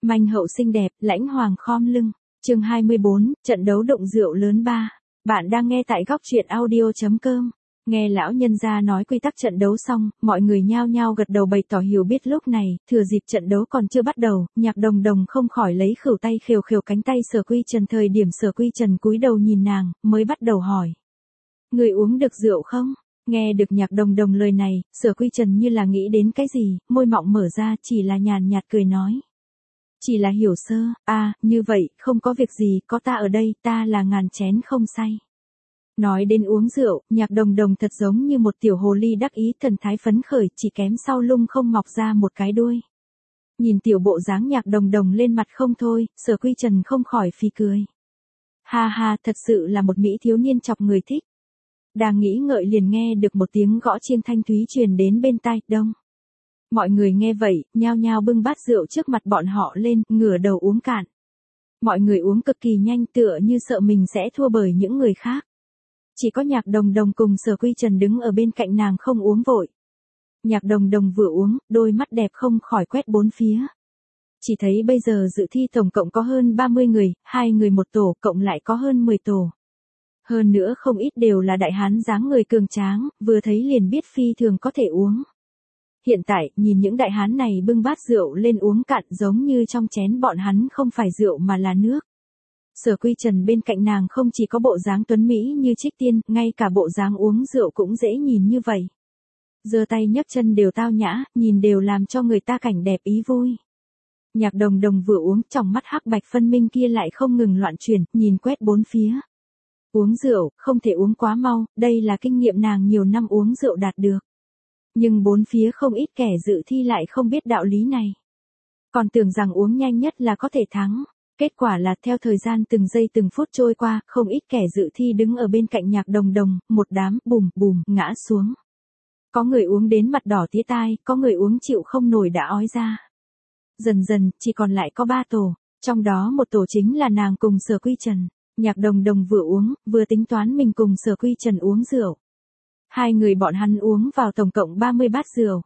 Manh hậu xinh đẹp, lãnh hoàng khom lưng. Chương 24, trận đấu đụng rượu lớn 3. Bạn đang nghe tại góc truyện audio.com. Nghe lão nhân gia nói quy tắc trận đấu xong, mọi người nhao nhao gật đầu bày tỏ hiểu biết. Lúc này, thừa dịp trận đấu còn chưa bắt đầu, Nhạc Đồng Đồng không khỏi lấy khửu tay khều khều cánh tay Sở Quy Trần. Thời điểm Sở Quy Trần cúi đầu nhìn nàng, mới bắt đầu hỏi: "Người uống được rượu không?" Nghe được Nhạc Đồng Đồng lời này, Sở Quy Trần như là nghĩ đến cái gì, môi mọng mở ra, chỉ là nhàn nhạt cười nói: "Chỉ là hiểu sơ." Như vậy, không có việc gì, có ta ở đây, ta là ngàn chén không say." Nói đến uống rượu, Nhạc Đồng Đồng thật giống như một tiểu hồ ly đắc ý, thần thái phấn khởi, chỉ kém sau lưng không mọc ra một cái đuôi. Nhìn tiểu bộ dáng Nhạc Đồng Đồng lên mặt không thôi, Sở Quy Trần không khỏi phì cười. Ha ha, thật sự là một mỹ thiếu niên chọc người thích. Đang nghĩ ngợi liền nghe được một tiếng gõ chiêng thanh thúy truyền đến bên tai. Đông. Mọi người nghe vậy, nhao nhao bưng bát rượu trước mặt bọn họ lên, ngửa đầu uống cạn. Mọi người uống cực kỳ nhanh, tựa như sợ mình sẽ thua bởi những người khác. Chỉ có Nhạc Đồng Đồng cùng Sở Quy Trần đứng ở bên cạnh nàng không uống vội. Nhạc Đồng Đồng vừa uống, đôi mắt đẹp không khỏi quét bốn phía. Chỉ thấy bây giờ dự thi tổng cộng có hơn 30 người, 2 người một tổ, cộng lại có hơn 10 tổ. Hơn nữa không ít đều là đại hán dáng người cường tráng, vừa thấy liền biết phi thường có thể uống. Hiện tại, nhìn những đại hán này bưng bát rượu lên uống cạn, giống như trong chén bọn hắn không phải rượu mà là nước. Sở Quy Trần bên cạnh nàng không chỉ có bộ dáng tuấn mỹ như trích tiên, ngay cả bộ dáng uống rượu cũng dễ nhìn như vậy. Giơ tay nhấc chân đều tao nhã, nhìn đều làm cho người ta cảnh đẹp ý vui. Nhạc Đồng Đồng vừa uống, trong mắt hắc bạch phân minh kia lại không ngừng loạn chuyển, nhìn quét bốn phía. Uống rượu, không thể uống quá mau, đây là kinh nghiệm nàng nhiều năm uống rượu đạt được. Nhưng bốn phía không ít kẻ dự thi lại không biết đạo lý này. Còn tưởng rằng uống nhanh nhất là có thể thắng. Kết quả là theo thời gian từng giây từng phút trôi qua, không ít kẻ dự thi đứng ở bên cạnh Nhạc Đồng Đồng, một đám, bùm bùm, ngã xuống. Có người uống đến mặt đỏ tía tai, có người uống chịu không nổi đã ói ra. Dần dần, chỉ còn lại có 3 tổ, trong đó một tổ chính là nàng cùng Sở Quy Trần. Nhạc Đồng Đồng vừa uống, vừa tính toán mình cùng Sở Quy Trần uống rượu. 2 người bọn hắn uống vào tổng cộng 30 bát rượu.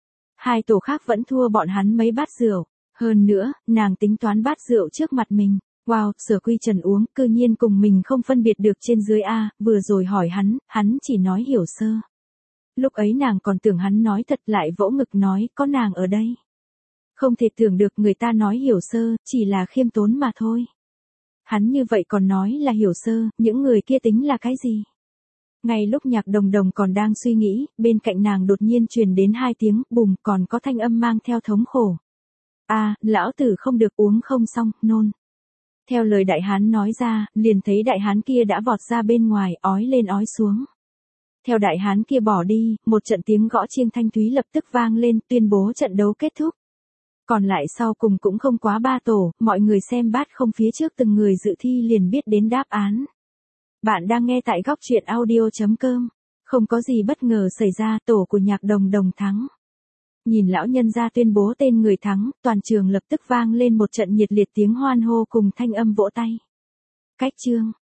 2 tổ khác vẫn thua bọn hắn mấy bát rượu. Hơn nữa, nàng tính toán bát rượu trước mặt mình. Wow, Sở Quy Trần uống, cư nhiên cùng mình không phân biệt được trên dưới vừa rồi hỏi hắn chỉ nói hiểu sơ. Lúc ấy nàng còn tưởng hắn nói thật, lại vỗ ngực nói, có nàng ở đây. Không thể tưởng được người ta nói hiểu sơ, chỉ là khiêm tốn mà thôi. Hắn như vậy còn nói là hiểu sơ, những người kia tính là cái gì? Ngay lúc Nhạc Đồng Đồng còn đang suy nghĩ, bên cạnh nàng đột nhiên truyền đến 2 tiếng bùm, còn có thanh âm mang theo thống khổ. Lão tử không được uống không xong, nôn. Theo lời đại hán nói ra, liền thấy đại hán kia đã vọt ra bên ngoài, ói lên ói xuống. Theo đại hán kia bỏ đi, một trận tiếng gõ chiêng thanh thúy lập tức vang lên, tuyên bố trận đấu kết thúc. Còn lại sau cùng cũng không quá 3 tổ, mọi người xem bát không phía trước từng người dự thi liền biết đến đáp án. Bạn đang nghe tại góc truyện audio.com. Không có gì bất ngờ xảy ra, tổ của Nhạc Đồng Đồng thắng. Nhìn lão nhân gia tuyên bố tên người thắng, toàn trường lập tức vang lên một trận nhiệt liệt tiếng hoan hô cùng thanh âm vỗ tay. Cách chương.